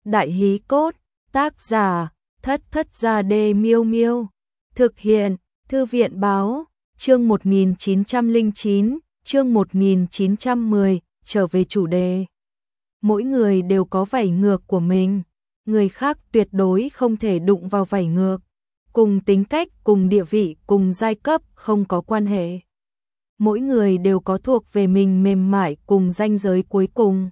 Đại hí cốt, tác giả, Thất Thất Gia Đê Miêu Miêu. Thực hiện, Thư viện báo, chương 1909, chương 1910, trở về chủ đề. Mỗi người đều có vảy ngược của mình, người khác tuyệt đối không thể đụng vào vảy ngược. Cùng tính cách, cùng địa vị, cùng giai cấp không có quan hệ. Mỗi người đều có thuộc về mình mềm mại cùng ranh giới cuối cùng.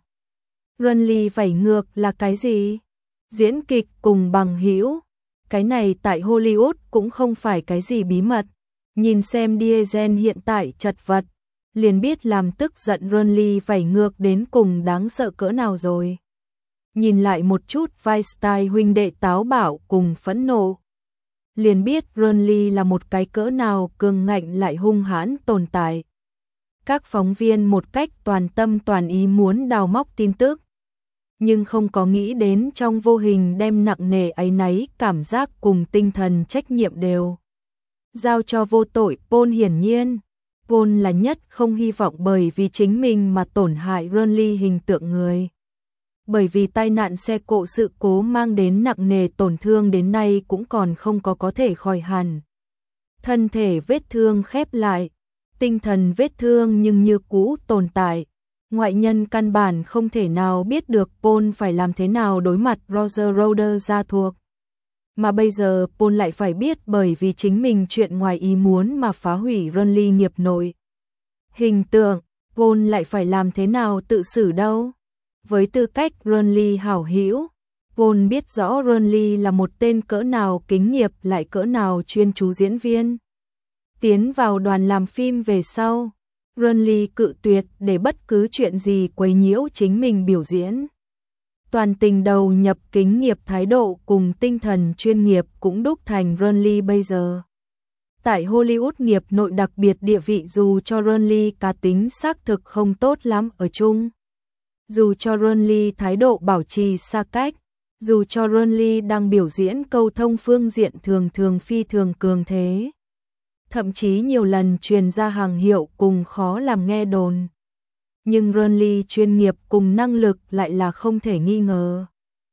Runly vảy ngược là cái gì? Diễn kịch cùng bằng hữu. Cái này tại Hollywood cũng không phải cái gì bí mật. Nhìn xem Diesel hiện tại chật vật, liền biết làm tức giận Runly vảy ngược đến cùng đáng sợ cỡ nào rồi. Nhìn lại một chút Weinstein huynh đệ táo bạo cùng phẫn nộ, liền biết Runly là một cái cỡ nào cường ngạnh lại hung hãn tồn tại. Các phóng viên một cách toàn tâm toàn ý muốn đào móc tin tức, nhưng không có nghĩ đến trong vô hình đem nặng nề áy náy cảm giác cùng tinh thần trách nhiệm đều giao cho vô tội Paul. Hiển nhiên, Paul là nhất không hy vọng bởi vì chính mình mà tổn hại Runly hình tượng người. Bởi vì tai nạn xe cộ sự cố mang đến nặng nề tổn thương đến nay cũng còn không có thể khỏi hẳn. Thân thể vết thương khép lại, tinh thần vết thương nhưng như cũ tồn tại. Ngoại nhân căn bản không thể nào biết được Paul phải làm thế nào đối mặt Roger Roder gia thuộc. Mà bây giờ Paul lại phải biết bởi vì chính mình chuyện ngoài ý muốn mà phá hủy Runly nghiệp nội hình tượng, Paul lại phải làm thế nào tự xử đâu. Với tư cách Runly hảo hữu, Paul biết rõ Runly là một tên cỡ nào kính nghiệp lại cỡ nào chuyên chú diễn viên. Tiến vào đoàn làm phim về sau, Runly cự tuyệt để bất cứ chuyện gì quấy nhiễu chính mình biểu diễn. Toàn tình đầu nhập kính nghiệp thái độ cùng tinh thần chuyên nghiệp cũng đúc thành Runly bây giờ. Tại Hollywood nghiệp nội đặc biệt địa vị dù cho Runly cá tính xác thực không tốt lắm ở chung. Dù cho Runly thái độ bảo trì xa cách, dù cho Runly đang biểu diễn câu thông phương diện thường phi thường cường thế. Thậm chí nhiều lần truyền ra hàng hiệu cùng khó làm nghe đồn. Nhưng Runly chuyên nghiệp cùng năng lực lại là không thể nghi ngờ.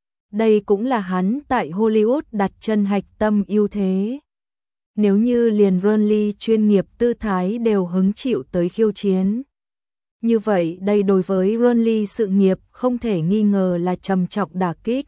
Đây cũng là hắn tại Hollywood đặt chân hạch tâm ưu thế. Nếu như liền Runly chuyên nghiệp tư thái đều hứng chịu tới khiêu chiến, như vậy đây đối với Runly sự nghiệp không thể nghi ngờ là trầm trọng đả kích.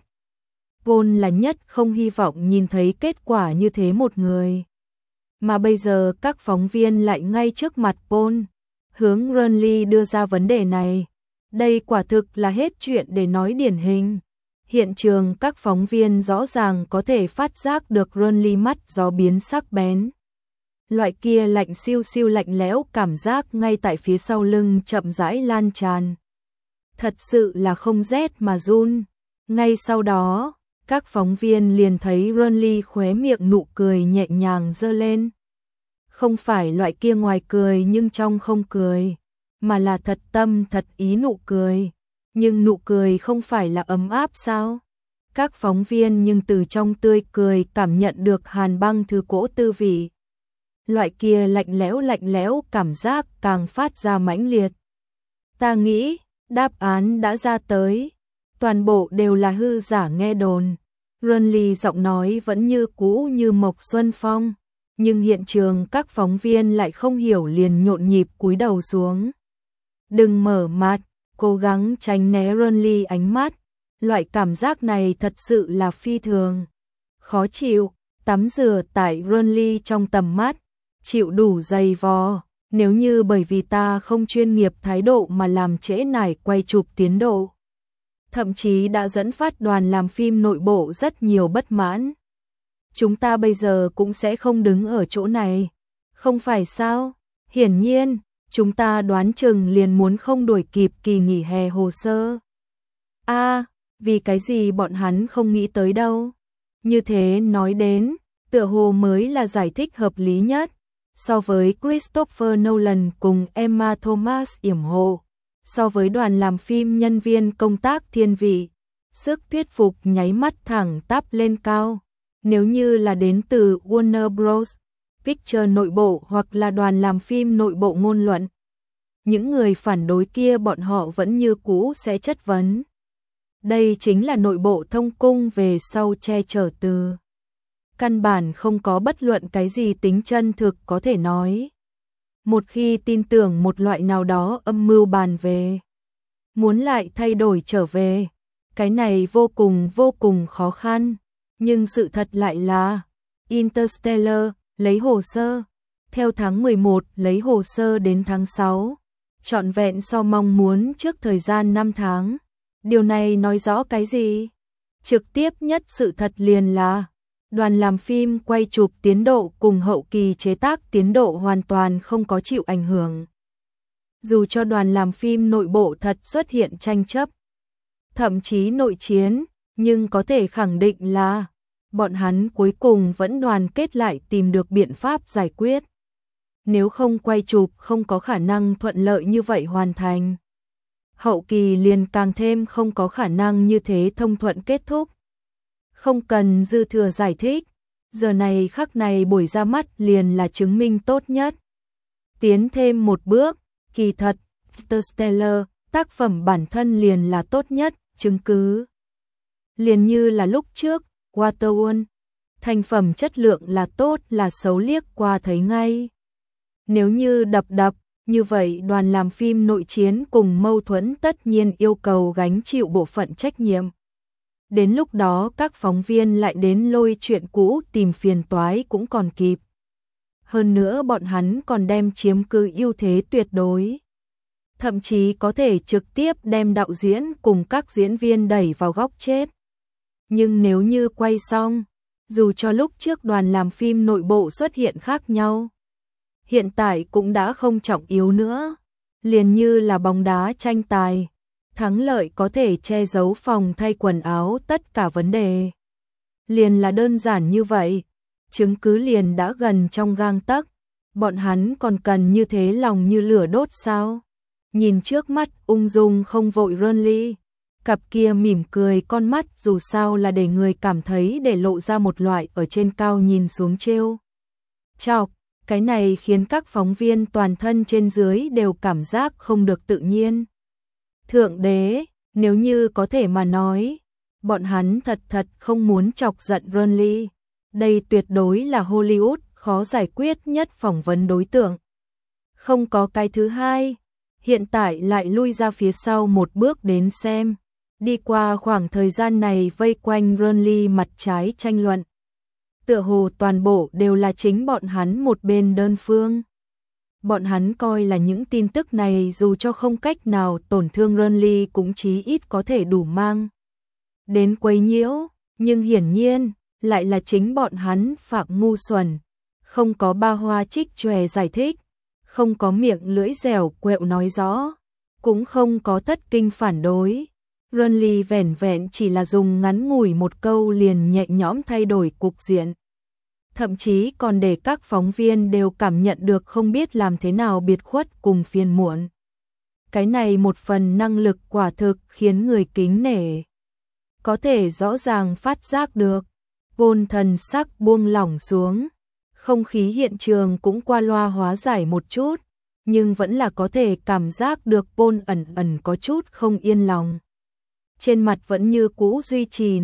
Paul là nhất không hy vọng nhìn thấy kết quả như thế một người. Mà bây giờ các phóng viên lại ngay trước mặt Paul, hướng Runly đưa ra vấn đề này. Đây quả thực là hết chuyện để nói điển hình. Hiện trường các phóng viên rõ ràng có thể phát giác được Runly mắt gió biến sắc bén. Loại kia lạnh siêu siêu lạnh lẽo cảm giác ngay tại phía sau lưng chậm rãi lan tràn. Thật sự là không rét mà run. Ngay sau đó, các phóng viên liền thấy Runly khóe miệng nụ cười nhẹ nhàng giơ lên. Không phải loại kia ngoài cười nhưng trong không cười, mà là thật tâm thật ý nụ cười. Nhưng nụ cười không phải là ấm áp sao? Các phóng viên nhưng từ trong tươi cười cảm nhận được hàn băng thứ cỗ tư vị. Loại kia lạnh lẽo cảm giác càng phát ra mãnh liệt. Ta nghĩ, đáp án đã ra tới. Toàn bộ đều là hư giả nghe đồn. Runly giọng nói vẫn như cũ như Mộc Xuân Phong. Nhưng hiện trường các phóng viên lại không hiểu liền nhộn nhịp cúi đầu xuống. Đừng mở mặt, cố gắng tránh né Runly ánh mắt. Loại cảm giác này thật sự là phi thường. Khó chịu, tắm rửa tại Runly trong tầm mắt. Chịu đủ dày vò, nếu như bởi vì ta không chuyên nghiệp thái độ mà làm trễ nải quay chụp tiến độ. Thậm chí đã dẫn phát đoàn làm phim nội bộ rất nhiều bất mãn. Chúng ta bây giờ cũng sẽ không đứng ở chỗ này. Không phải sao? Hiển nhiên, chúng ta đoán chừng liền muốn không đuổi kịp kỳ nghỉ hè hồ sơ. Vì cái gì bọn hắn không nghĩ tới đâu. Như thế nói đến, tựa hồ mới là giải thích hợp lý nhất. So với Christopher Nolan cùng Emma Thomas yểm hộ, so với đoàn làm phim nhân viên công tác thiên vị, sức thuyết phục nháy mắt thẳng tắp lên cao. Nếu như là đến từ Warner Bros. Pictures nội bộ hoặc là đoàn làm phim nội bộ ngôn luận, những người phản đối kia bọn họ vẫn như cũ sẽ chất vấn. Đây chính là nội bộ thông cung về sau che chở từ. Căn bản không có bất luận cái gì tính chân thực có thể nói. Một khi tin tưởng một loại nào đó âm mưu bàn về, muốn lại thay đổi trở về, cái này vô cùng khó khăn. Nhưng sự thật lại là, Interstellar lấy hồ sơ, theo tháng 11 lấy hồ sơ đến tháng 6, trọn vẹn so mong muốn trước thời gian 5 tháng. Điều này nói rõ cái gì? Trực tiếp nhất sự thật liền là, đoàn làm phim quay chụp tiến độ cùng hậu kỳ chế tác tiến độ hoàn toàn không có chịu ảnh hưởng. Dù cho đoàn làm phim nội bộ thật xuất hiện tranh chấp, thậm chí nội chiến, nhưng có thể khẳng định là bọn hắn cuối cùng vẫn đoàn kết lại tìm được biện pháp giải quyết. Nếu không quay chụp không có khả năng thuận lợi như vậy hoàn thành. Hậu kỳ liền càng thêm không có khả năng như thế thông thuận kết thúc. Không cần dư thừa giải thích, giờ này khắc này buổi ra mắt liền là chứng minh tốt nhất. Tiến thêm một bước, kỳ thật, Interstellar, tác phẩm bản thân liền là tốt nhất, chứng cứ. Liền như là lúc trước, Waterworld, thành phẩm chất lượng là tốt là xấu liếc qua thấy ngay. Nếu như đập, như vậy đoàn làm phim nội chiến cùng mâu thuẫn tất nhiên yêu cầu gánh chịu bộ phận trách nhiệm. Đến lúc đó các phóng viên lại đến lôi chuyện cũ tìm phiền toái cũng còn kịp. Hơn nữa bọn hắn còn đem chiếm cứ ưu thế tuyệt đối. Thậm chí có thể trực tiếp đem đạo diễn cùng các diễn viên đẩy vào góc chết. Nhưng nếu như quay xong, dù cho lúc trước đoàn làm phim nội bộ xuất hiện khác nhau, hiện tại cũng đã không trọng yếu nữa. Liền như là bóng đá tranh tài, thắng lợi có thể che giấu phòng thay quần áo tất cả vấn đề. Liền là đơn giản như vậy, chứng cứ liền đã gần trong gang tấc, bọn hắn còn cần như thế lòng như lửa đốt sao? Nhìn trước mắt ung dung không vội Ronly, cặp kia mỉm cười con mắt dù sao là để người cảm thấy để lộ ra một loại ở trên cao nhìn xuống trêu chọc. Cái này khiến các phóng viên toàn thân trên dưới đều cảm giác không được tự nhiên. Thượng đế, nếu như có thể mà nói, bọn hắn thật không muốn chọc giận Ronly. Đây tuyệt đối là Hollywood khó giải quyết nhất phỏng vấn đối tượng. Không có cái thứ hai, hiện tại lại lui ra phía sau một bước đến xem. Đi qua khoảng thời gian này vây quanh Ronly mặt trái tranh luận. Tựa hồ toàn bộ đều là chính bọn hắn một bên đơn phương. Bọn hắn coi là những tin tức này dù cho không cách nào tổn thương Ronly cũng chí ít có thể đủ mang đến quấy nhiễu, nhưng hiển nhiên lại là chính bọn hắn phạm ngu xuẩn, không có ba hoa trích chòe giải thích, không có miệng lưỡi dẻo quẹo nói rõ, cũng không có thất kinh phản đối. Ronly vẻn vẹn chỉ là dùng ngắn ngủi một câu liền nhẹ nhõm thay đổi cục diện. Thậm chí còn để các phóng viên đều cảm nhận được không biết làm thế nào biệt khuất cùng phiền muộn. Cái này một phần năng lực quả thực khiến người kính nể. Có thể rõ ràng phát giác được, Paul thần sắc buông lỏng xuống. Không khí hiện trường cũng qua loa hóa giải một chút, nhưng vẫn là có thể cảm giác được Paul ẩn có chút không yên lòng. Trên mặt vẫn như cũ duy trì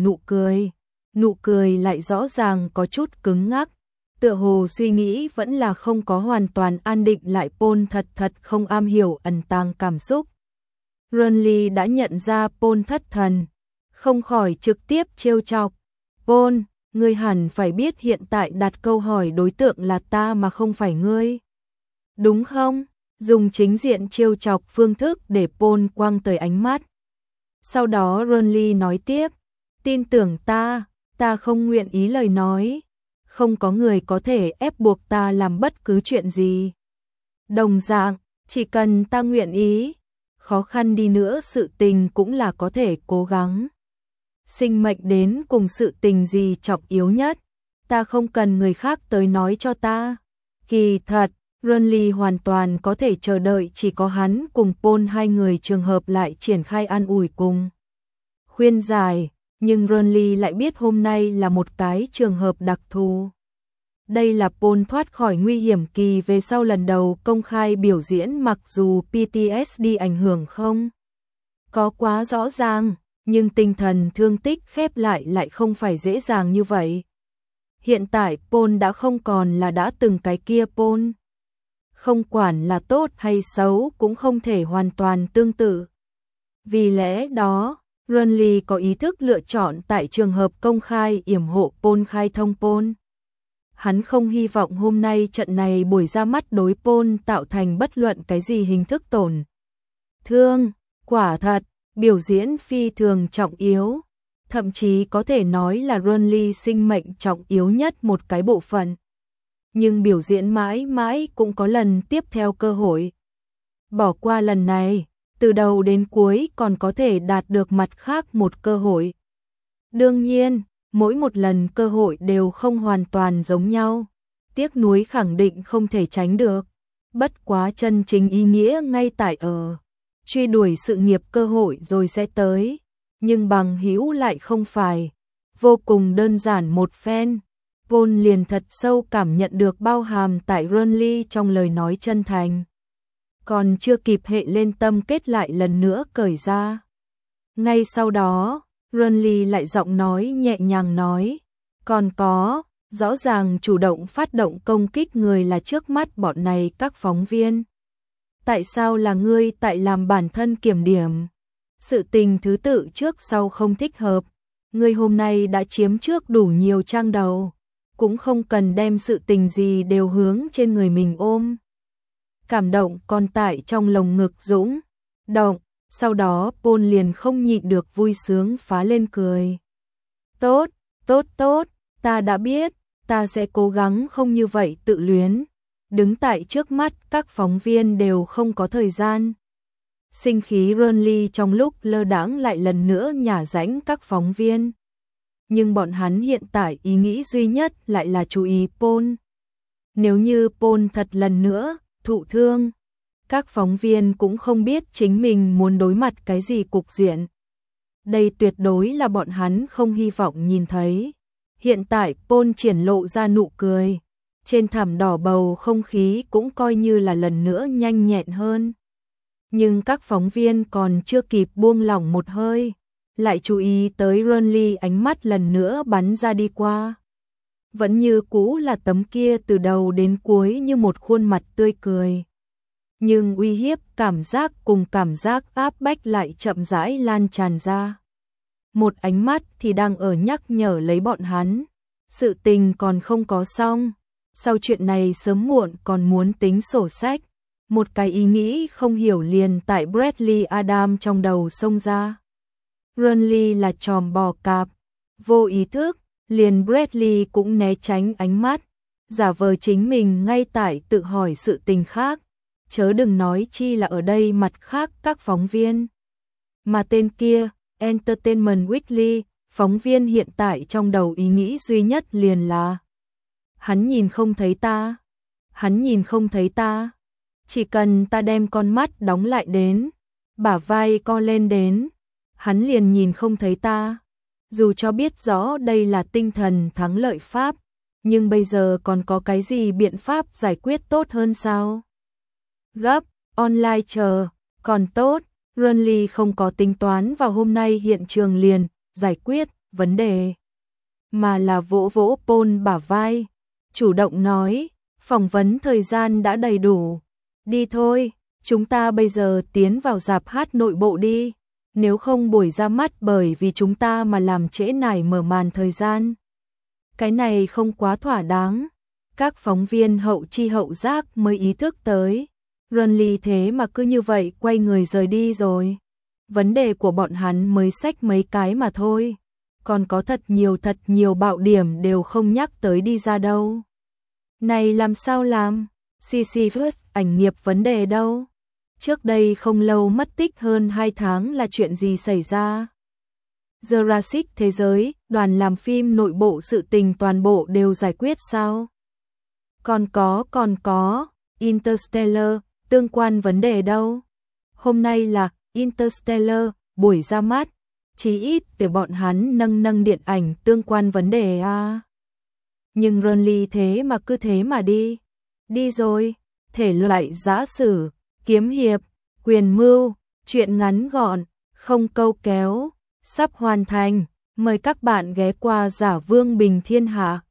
nụ cười lại rõ ràng có chút cứng ngắc, tựa hồ suy nghĩ vẫn là không có hoàn toàn an định lại. Paul thật không am hiểu ẩn tàng cảm xúc. Ronly đã nhận ra Paul thất thần, không khỏi trực tiếp trêu chọc. Paul, ngươi hẳn phải biết hiện tại đặt câu hỏi đối tượng là ta mà không phải ngươi. Đúng không? Dùng chính diện trêu chọc phương thức để Paul quăng tới ánh mắt. Sau đó Ronly nói tiếp, tin tưởng ta không nguyện ý lời nói. Không có người có thể ép buộc ta làm bất cứ chuyện gì. Đồng dạng, chỉ cần ta nguyện ý, khó khăn đi nữa sự tình cũng là có thể cố gắng. Sinh mệnh đến cùng sự tình gì trọng yếu nhất, ta không cần người khác tới nói cho ta. Kỳ thật, Ronly hoàn toàn có thể chờ đợi chỉ có hắn cùng Paul hai người trường hợp lại triển khai an ủi cùng khuyên giải, nhưng Ronly lại biết hôm nay là một cái trường hợp đặc thù. Đây là Paul thoát khỏi nguy hiểm kỳ về sau lần đầu công khai biểu diễn, mặc dù PTSD ảnh hưởng không có quá rõ ràng, Nhưng tinh thần thương tích khép lại không phải dễ dàng như vậy. Hiện tại Paul đã không còn là đã từng cái kia Paul. Không quản là tốt hay xấu cũng không thể hoàn toàn tương tự. Vì lẽ đó, Renly có ý thức lựa chọn tại trường hợp công khai yểm hộ Paul khai thông Paul. Hắn không hy vọng hôm nay trận này buổi ra mắt đối Paul tạo thành bất luận cái gì hình thức tổn thương. Quả thật, biểu diễn phi thường trọng yếu. Thậm chí có thể nói là Renly sinh mệnh trọng yếu nhất một cái bộ phận. Nhưng biểu diễn mãi mãi cũng có lần tiếp theo cơ hội. Bỏ qua lần này, từ đầu đến cuối còn có thể đạt được mặt khác một cơ hội. Đương nhiên, mỗi một lần cơ hội đều không hoàn toàn giống nhau. Tiếc nuối khẳng định không thể tránh được. Bất quá chân chính ý nghĩa ngay tại ở truy đuổi sự nghiệp cơ hội rồi sẽ tới. Nhưng bằng hữu lại không phải. Vô cùng đơn giản một phen. Paul liền thật sâu cảm nhận được bao hàm tại Renly trong lời nói chân thành. Còn chưa kịp hệ lên tâm kết lại lần nữa cởi ra. Ngay sau đó, Renly lại giọng nói nhẹ nhàng nói. Còn có, rõ ràng chủ động phát động công kích người là trước mắt bọn này các phóng viên. Tại sao là ngươi tại làm bản thân kiểm điểm? Sự tình thứ tự trước sau không thích hợp. Ngươi hôm nay đã chiếm trước đủ nhiều trang đầu. Cũng không cần đem sự tình gì đều hướng trên người mình ôm. Cảm động còn tại trong lồng ngực dũng động. Sau đó Paul liền không nhịn được vui sướng phá lên cười. Tốt, tốt, tốt, ta đã biết, ta sẽ cố gắng không như vậy tự luyến. Đứng tại trước mắt các phóng viên đều không có thời gian. Sinh khí Renly trong lúc lơ đãng lại lần nữa nhả rãnh các phóng viên. Nhưng bọn hắn hiện tại ý nghĩ duy nhất lại là chú ý Paul. Nếu như Paul thật lần nữa thụ thương, các phóng viên cũng không biết chính mình muốn đối mặt cái gì cục diện. Đây tuyệt đối là bọn hắn không hy vọng nhìn thấy. Hiện tại Paul triển lộ ra nụ cười. Trên thảm đỏ bầu không khí cũng coi như là lần nữa nhanh nhẹn hơn. Nhưng các phóng viên còn chưa kịp buông lỏng một hơi, lại chú ý tới Renly ánh mắt lần nữa bắn ra đi qua. Vẫn như cũ là tấm kia từ đầu đến cuối như một khuôn mặt tươi cười. Nhưng uy hiếp cảm giác cùng cảm giác áp bách lại chậm rãi lan tràn ra. Một ánh mắt thì đang ở nhắc nhở lấy bọn hắn. Sự tình còn không có xong. Sau chuyện này sớm muộn còn muốn tính sổ sách. Một cái ý nghĩ không hiểu liền tại Bradley Adam trong đầu xông ra. Renly là chòm bò cạp. Vô ý thức, liền Bradley cũng né tránh ánh mắt. Giả vờ chính mình ngay tại tự hỏi sự tình khác. Chớ đừng nói chi là ở đây mặt khác các phóng viên. Mà tên kia, Entertainment Weekly, phóng viên hiện tại trong đầu ý nghĩ duy nhất liền là hắn nhìn không thấy ta. Hắn nhìn không thấy ta. Chỉ cần ta đem con mắt đóng lại đến, bả vai co lên đến, hắn liền nhìn không thấy ta. Dù cho biết rõ đây là tinh thần thắng lợi pháp, nhưng bây giờ còn có cái gì biện pháp giải quyết tốt hơn sao? Gấp, online chờ, còn tốt, Renly không có tính toán vào hôm nay hiện trường liền giải quyết vấn đề, mà là vỗ vỗ Paul bả vai, chủ động nói, phỏng vấn thời gian đã đầy đủ. Đi thôi, chúng ta bây giờ tiến vào rạp hát nội bộ đi, nếu không buổi ra mắt bởi vì chúng ta mà làm trễ nải mở màn thời gian. Cái này không quá thỏa đáng. Các phóng viên hậu chi hậu giác mới ý thức tới. Renly thế mà cứ như vậy quay người rời đi rồi. Vấn đề của bọn hắn mới xách mấy cái mà thôi. Còn có thật nhiều bạo điểm đều không nhắc tới đi ra đâu. Này làm sao làm? Sisyphus ảnh nghiệp vấn đề đâu? Trước đây không lâu mất tích hơn 2 tháng là chuyện gì xảy ra? Jurassic thế giới, đoàn làm phim nội bộ sự tình toàn bộ đều giải quyết sao? Còn có, Interstellar, tương quan vấn đề đâu? Hôm nay là Interstellar, buổi ra mắt, chí ít để bọn hắn nâng điện ảnh tương quan vấn đề à. Nhưng Renly thế mà cứ thế mà đi. Đi rồi, thể loại giã sử, kiếm hiệp, quyền mưu, chuyện ngắn gọn, không câu kéo, sắp hoàn thành. Mời các bạn ghé qua Giả Vương Bình Thiên Hạ.